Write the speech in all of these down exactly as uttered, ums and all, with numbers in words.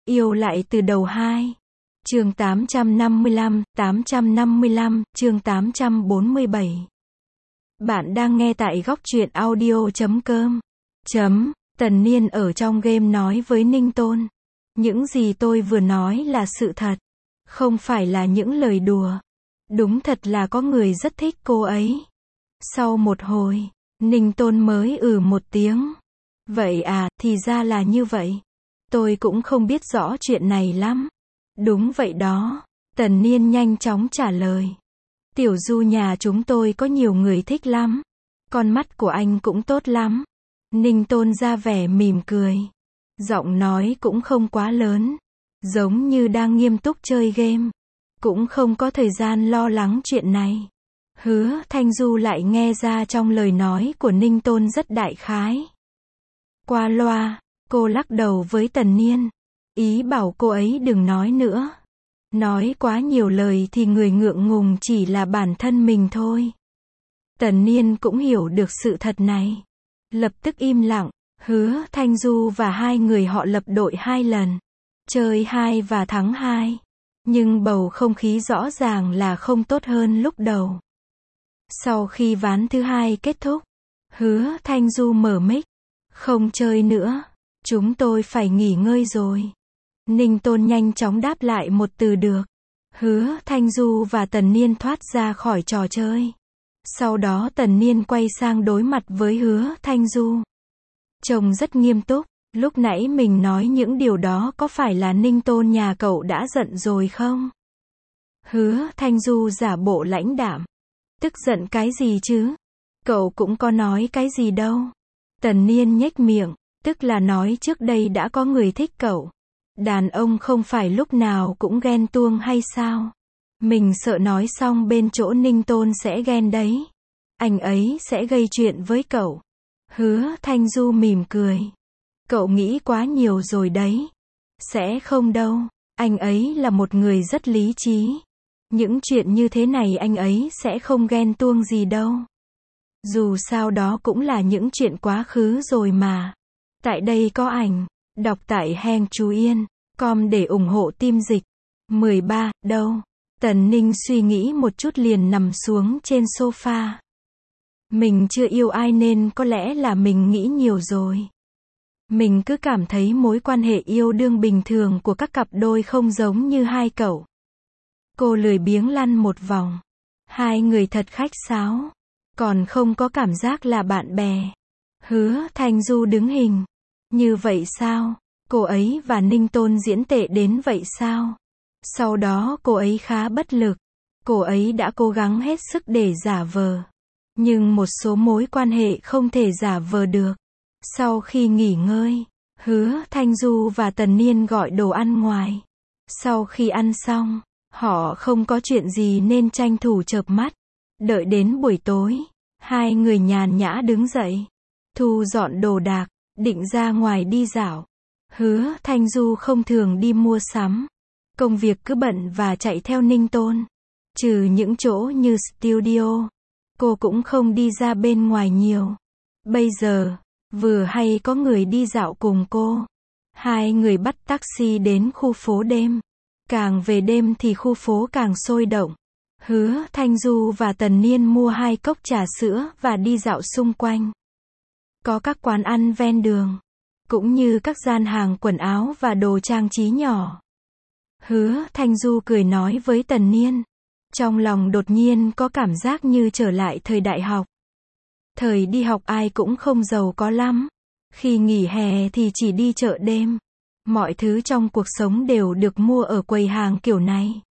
Yêu lại từ đầu hai. Chương tám trăm năm mươi lăm, tám trăm năm mươi lăm, chương tám trăm bốn mươi bảy. Bạn đang nghe tại góc truyện audio chấm com. Chấm, Tần Niên ở trong game nói với Ninh Tôn. Những gì tôi vừa nói là sự thật. Không phải là những lời đùa. Đúng thật là có người rất thích cô ấy. Sau một hồi, Ninh Tôn mới ừ một tiếng. Vậy à, thì ra là như vậy. Tôi cũng không biết rõ chuyện này lắm. Đúng vậy đó. Tần Niên nhanh chóng trả lời. Tiểu Du nhà chúng tôi có nhiều người thích lắm. Con mắt của anh cũng tốt lắm. Ninh Tôn ra vẻ mỉm cười. Giọng nói cũng không quá lớn. Giống như đang nghiêm túc chơi game. Cũng không có thời gian lo lắng chuyện này. Hứa Thanh Du lại nghe ra trong lời nói của Ninh Tôn rất đại khái. Qua loa, cô lắc đầu với Tần Niên. Ý bảo cô ấy đừng nói nữa. Nói quá nhiều lời thì người ngượng ngùng chỉ là bản thân mình thôi. Tần Niên cũng hiểu được sự thật này. Lập tức im lặng. Hứa Thanh Du và hai người họ lập đội hai lần. Chơi hai và thắng hai. Nhưng bầu không khí rõ ràng là không tốt hơn lúc đầu. Sau khi ván thứ hai kết thúc, Hứa Thanh Du mở mic. Không chơi nữa. Chúng tôi phải nghỉ ngơi rồi. Ninh Tôn nhanh chóng đáp lại một từ được. Hứa Thanh Du và Tần Niên thoát ra khỏi trò chơi. Sau đó Tần Niên quay sang đối mặt với Hứa Thanh Du. Trông rất nghiêm túc. Lúc nãy mình nói những điều đó có phải là Ninh Tôn nhà cậu đã giận rồi không? Hứa Thanh Du giả bộ lãnh đạm. Tức giận cái gì chứ? Cậu cũng có nói cái gì đâu. Tần Niên nhếch miệng. Tức là nói trước đây đã có người thích cậu. Đàn ông không phải lúc nào cũng ghen tuông hay sao? Mình sợ nói xong bên chỗ Ninh Tôn sẽ ghen đấy. Anh ấy sẽ gây chuyện với cậu. Hứa Thanh Du mỉm cười. Cậu nghĩ quá nhiều rồi đấy. Sẽ không đâu. Anh ấy là một người rất lý trí. Những chuyện như thế này anh ấy sẽ không ghen tuông gì đâu. Dù sao đó cũng là những chuyện quá khứ rồi mà. Tại đây có ảnh. Đọc tại Heng Chú Yên. Com để ủng hộ team dịch. mười ba, đâu? Tần Ninh suy nghĩ một chút liền nằm xuống trên sofa. Mình chưa yêu ai nên có lẽ là mình nghĩ nhiều rồi. Mình cứ cảm thấy mối quan hệ yêu đương bình thường của các cặp đôi không giống như hai cậu. Cô lười biếng lăn một vòng. Hai người thật khách sáo. Còn không có cảm giác là bạn bè. Hứa Thanh Du đứng hình. Như vậy sao? Cô ấy và Ninh Tôn diễn tệ đến vậy sao? Sau đó cô ấy khá bất lực. Cô ấy đã cố gắng hết sức để giả vờ. Nhưng một số mối quan hệ không thể giả vờ được. Sau khi nghỉ ngơi, Hứa Thanh Du và Tần Niên gọi đồ ăn ngoài. Sau khi ăn xong, họ không có chuyện gì nên tranh thủ chợp mắt. Đợi đến buổi tối, hai người nhàn nhã đứng dậy. Thu dọn đồ đạc, định ra ngoài đi dạo. Hứa Thanh Du không thường đi mua sắm. Công việc cứ bận và chạy theo Ninh Tôn. Trừ những chỗ như studio, cô cũng không đi ra bên ngoài nhiều. Bây giờ, vừa hay có người đi dạo cùng cô. Hai người bắt taxi đến khu phố đêm. Càng về đêm thì khu phố càng sôi động. Hứa Thanh Du và Tần Niên mua hai cốc trà sữa và đi dạo xung quanh. Có các quán ăn ven đường. Cũng như các gian hàng quần áo và đồ trang trí nhỏ. Hứa Thanh Du cười nói với Tần Niên. Trong lòng đột nhiên có cảm giác như trở lại thời đại học. Thời đi học ai cũng không giàu có lắm. Khi nghỉ hè thì chỉ đi chợ đêm. Mọi thứ trong cuộc sống đều được mua ở quầy hàng kiểu này.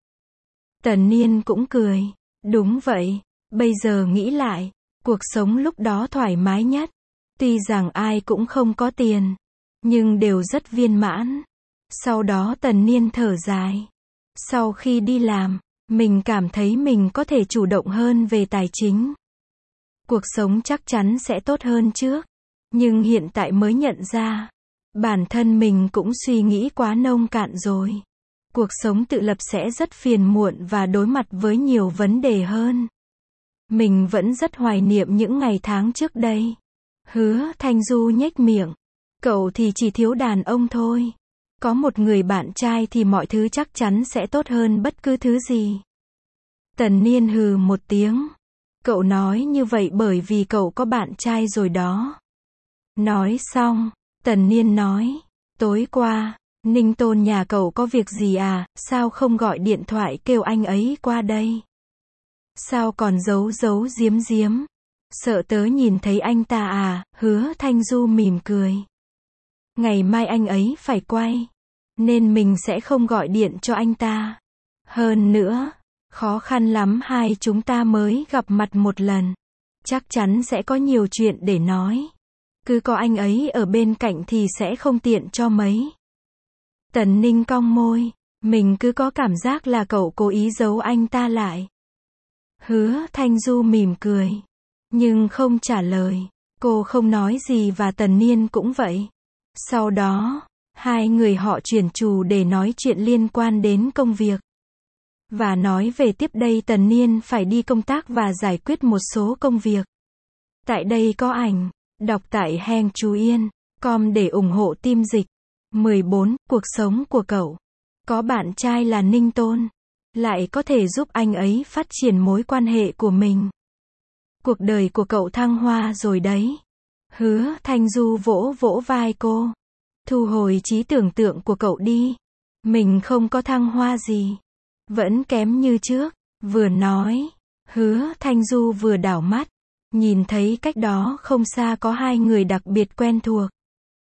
Tần Niên cũng cười. Đúng vậy. Bây giờ nghĩ lại, cuộc sống lúc đó thoải mái nhất. Tuy rằng ai cũng không có tiền. Nhưng đều rất viên mãn. Sau đó Tần Niên thở dài. Sau khi đi làm, mình cảm thấy mình có thể chủ động hơn về tài chính. Cuộc sống chắc chắn sẽ tốt hơn trước. Nhưng hiện tại mới nhận ra. Bản thân mình cũng suy nghĩ quá nông cạn rồi. Cuộc sống tự lập sẽ rất phiền muộn và đối mặt với nhiều vấn đề hơn. Mình vẫn rất hoài niệm những ngày tháng trước đây. Hứa Thanh Du nhếch miệng. Cậu thì chỉ thiếu đàn ông thôi. Có một người bạn trai thì mọi thứ chắc chắn sẽ tốt hơn bất cứ thứ gì. Tần Niên hừ một tiếng. Cậu nói như vậy bởi vì cậu có bạn trai rồi đó. Nói xong, Tần Niên nói, tối qua, Ninh Tôn nhà cậu có việc gì à, sao không gọi điện thoại kêu anh ấy qua đây? Sao còn giấu giấu giếm giếm? Sợ tớ nhìn thấy anh ta à? Hứa Thanh Du mỉm cười. Ngày mai anh ấy phải quay, nên mình sẽ không gọi điện cho anh ta. Hơn nữa, khó khăn lắm hai chúng ta mới gặp mặt một lần. Chắc chắn sẽ có nhiều chuyện để nói. Cứ có anh ấy ở bên cạnh thì sẽ không tiện cho mấy. Tần Ninh cong môi. Mình cứ có cảm giác là cậu cố ý giấu anh ta lại. Hứa Thanh Du mỉm cười, nhưng không trả lời. Cô không nói gì và Tần Niên cũng vậy. Sau đó, hai người họ chuyển chủ để nói chuyện liên quan đến công việc. Và nói về tiếp đây Tần Niên phải đi công tác và giải quyết một số công việc. Tại đây có ảnh, đọc tại heng chú yên chấm com để ủng hộ team dịch. mười bốn. Cuộc sống của cậu. Có bạn trai là Ninh Tôn, lại có thể giúp anh ấy phát triển mối quan hệ của mình. Cuộc đời của cậu thăng hoa rồi đấy. Hứa Thanh Du vỗ vỗ vai cô. Thu hồi trí tưởng tượng của cậu đi. Mình không có thăng hoa gì. Vẫn kém như trước. Vừa nói, Hứa Thanh Du vừa đảo mắt. Nhìn thấy cách đó không xa có hai người đặc biệt quen thuộc.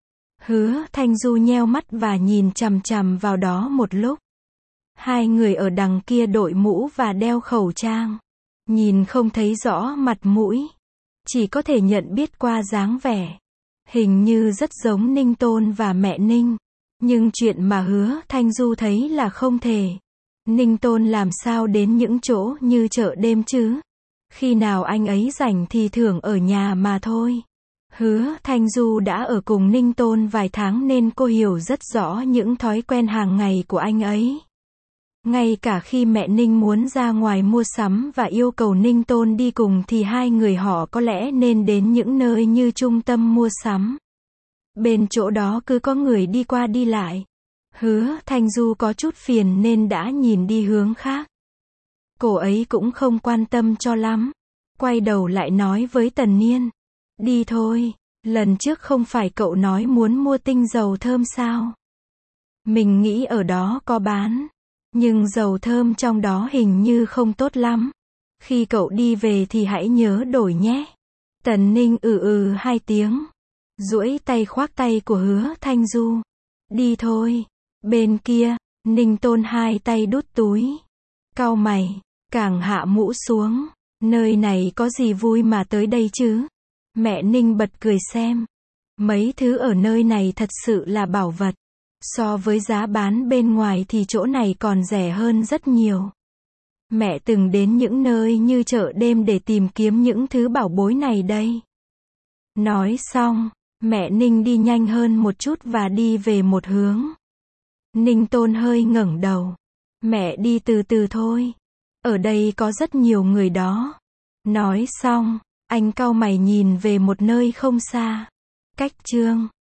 Hứa Thanh Du nheo mắt và nhìn chằm chằm vào đó một lúc. Hai người ở đằng kia đội mũ và đeo khẩu trang. Nhìn không thấy rõ mặt mũi. Chỉ có thể nhận biết qua dáng vẻ. Hình như rất giống Ninh Tôn và mẹ Ninh. Nhưng chuyện mà Hứa Thanh Du thấy là không thể. Ninh Tôn làm sao đến những chỗ như chợ đêm chứ? Khi nào anh ấy rảnh thì thường ở nhà mà thôi. Hứa Thanh Du đã ở cùng Ninh Tôn vài tháng nên cô hiểu rất rõ những thói quen hàng ngày của anh ấy. Ngay cả khi mẹ Ninh muốn ra ngoài mua sắm và yêu cầu Ninh Tôn đi cùng thì hai người họ có lẽ nên đến những nơi như trung tâm mua sắm. Bên chỗ đó cứ có người đi qua đi lại. Hứa Thanh Du có chút phiền nên đã nhìn đi hướng khác. Cô ấy cũng không quan tâm cho lắm. Quay đầu lại nói với Tần Niên. Đi thôi, lần trước không phải cậu nói muốn mua tinh dầu thơm sao? Mình nghĩ ở đó có bán. Nhưng dầu thơm trong đó hình như không tốt lắm. Khi cậu đi về thì hãy nhớ đổi nhé. Tần Ninh ừ ừ hai tiếng. Duỗi tay khoác tay của Hứa Thanh Du. Đi thôi. Bên kia, Ninh Tôn hai tay đút túi. Cau mày, càng hạ mũ xuống. Nơi này có gì vui mà tới đây chứ? Mẹ Ninh bật cười xem. Mấy thứ ở nơi này thật sự là bảo vật. So với giá bán bên ngoài thì chỗ này còn rẻ hơn rất nhiều. Mẹ từng đến những nơi như chợ đêm để tìm kiếm những thứ bảo bối này đây. Nói xong, mẹ Ninh đi nhanh hơn một chút và đi về một hướng. Ninh Tôn hơi ngẩng đầu. Mẹ đi từ từ thôi. Ở đây có rất nhiều người đó. Nói xong, anh cau mày nhìn về một nơi không xa. Cách chương